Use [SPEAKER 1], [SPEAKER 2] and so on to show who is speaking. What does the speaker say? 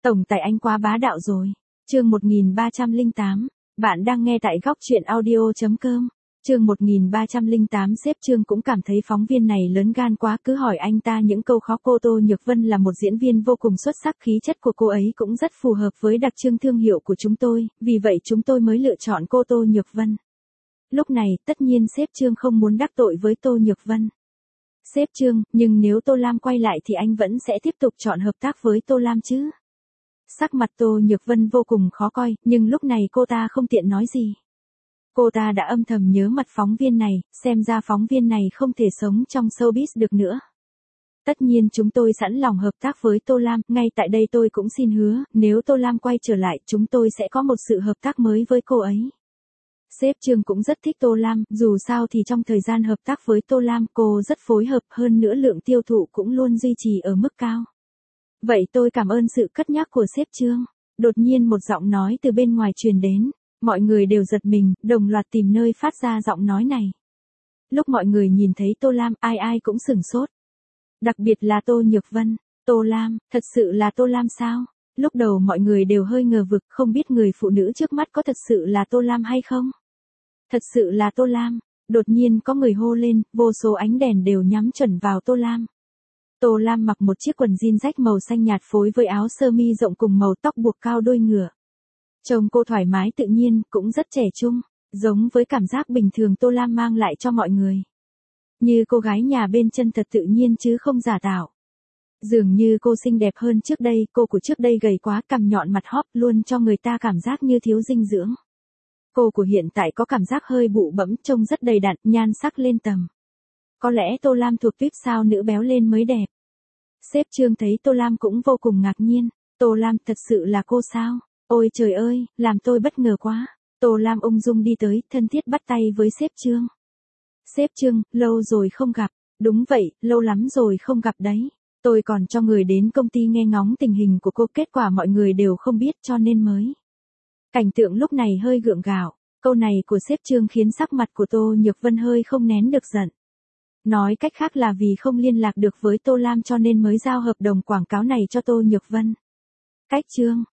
[SPEAKER 1] Tổng tài anh quá bá đạo rồi. Chương 1308. Bạn đang nghe tại góc truyện audio.com. Chương 1308. Sếp Trương cũng cảm thấy phóng viên này lớn gan quá, cứ hỏi anh ta những câu khó. Cô Tô Nhược Vân là một diễn viên vô cùng xuất sắc, khí chất của cô ấy cũng rất phù hợp với đặc trưng thương hiệu của chúng tôi, vì vậy chúng tôi mới lựa chọn cô Tô Nhược Vân. Lúc này, tất nhiên sếp Trương không muốn đắc tội với Tô Nhược Vân. Sếp Trương, nhưng nếu Tô Lam quay lại thì anh vẫn sẽ tiếp tục chọn hợp tác với Tô Lam chứ? Sắc mặt Tô Nhược Vân vô cùng khó coi, nhưng lúc này cô ta không tiện nói gì. Cô ta đã âm thầm nhớ mặt phóng viên này, xem ra phóng viên này không thể sống trong showbiz được nữa. Tất nhiên chúng tôi sẵn lòng hợp tác với Tô Lam, ngay tại đây tôi cũng xin hứa, nếu Tô Lam quay trở lại, chúng tôi sẽ có một sự hợp tác mới với cô ấy. Sếp Trương cũng rất thích Tô Lam, dù sao thì trong thời gian hợp tác với Tô Lam cô rất phối hợp, hơn nữa lượng tiêu thụ cũng luôn duy trì ở mức cao. Vậy tôi cảm ơn sự cất nhắc của sếp Trương. Đột nhiên một giọng nói từ bên ngoài truyền đến, mọi người đều giật mình, đồng loạt tìm nơi phát ra giọng nói này. Lúc mọi người nhìn thấy Tô Lam, ai ai cũng sửng sốt. Đặc biệt là Tô Nhược Vân. Tô Lam, thật sự là Tô Lam sao? Lúc đầu mọi người đều hơi ngờ vực, không biết người phụ nữ trước mắt có thật sự là Tô Lam hay không? Thật sự là Tô Lam. Đột nhiên có người hô lên, vô số ánh đèn đều nhắm chuẩn vào Tô Lam. Tô Lam mặc một chiếc quần jean rách màu xanh nhạt phối với áo sơ mi rộng cùng màu tóc buộc cao đuôi ngựa. Trông cô thoải mái tự nhiên, cũng rất trẻ trung, giống với cảm giác bình thường Tô Lam mang lại cho mọi người. Như cô gái nhà bên chân thật tự nhiên chứ không giả tạo. Dường như cô xinh đẹp hơn trước đây, cô của trước đây gầy quá, cằm nhọn mặt hóp luôn cho người ta cảm giác như thiếu dinh dưỡng. Cô của hiện tại có cảm giác hơi bụ bẫm, trông rất đầy đặn, nhan sắc lên tầm. Có lẽ Tô Lam thuộc tuyếp sao nữ béo lên mới đẹp. Sếp Trương thấy Tô Lam cũng vô cùng ngạc nhiên. Tô Lam thật sự là cô sao? Ôi trời ơi, làm tôi bất ngờ quá. Tô Lam ung dung đi tới, thân thiết bắt tay với sếp Trương. Sếp Trương, lâu rồi không gặp. Đúng vậy, lâu lắm rồi không gặp đấy. Tôi còn cho người đến công ty nghe ngóng tình hình của cô, kết quả mọi người đều không biết cho nên mới. Cảnh tượng lúc này hơi gượng gạo. Câu này của sếp Trương khiến sắc mặt của Tô Nhược Vân hơi không nén được giận. Nói cách khác là vì không liên lạc được với Tô Lam cho nên mới giao hợp đồng quảng cáo này cho Tô Nhược Vân. Cách Trương,